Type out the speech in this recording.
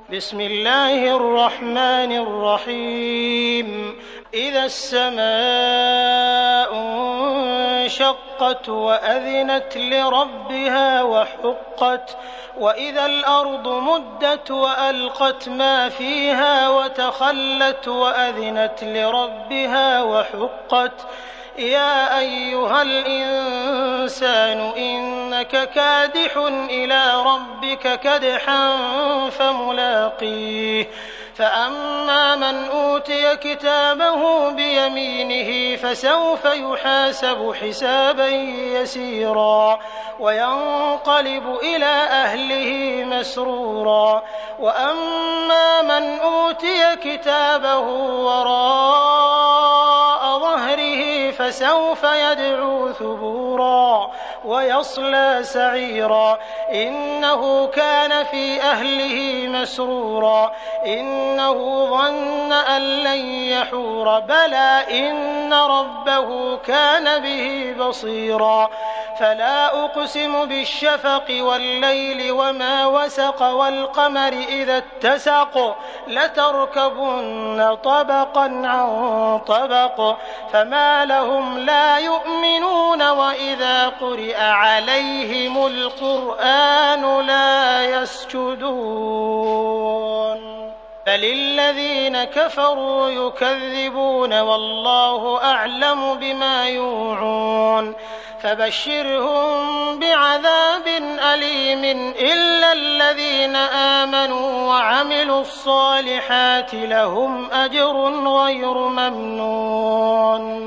بسم الله الرحمن الرحيم إذا السماء انشقت وأذنت لربها وحقت وإذا الأرض مدت وألقت ما فيها وتخلت وأذنت لربها وحقت يا أيها الإنسان إنك كادح إلى ربك كدحا فملاقيه فأما من أوتي كتابه بيمينه فسوف يحاسب حسابا يسيرا وينقلب إلى أهله مسرورا وأما من أوتي كتابه وراء ظهره فسوف يدعو ثبورا ويصلى سعيرا إنه كان في أهله مسرورا إنه ظن أن لن يحور بلى إن ربه كان به بصيرا فلا أقسم بالشفق والليل وما وسق والقمر إذا اتسق لتركبن طبقا عن طبق فما لهم لا يؤمنون وإذا قرئ عليهم القرآن لا يسجدون بل الذين كفروا يكذبون والله أعلم بما يوعون فبشرهم بعذاب أليم إلا الذين آمنوا وعملوا الصالحات لهم أجر غير ممنون.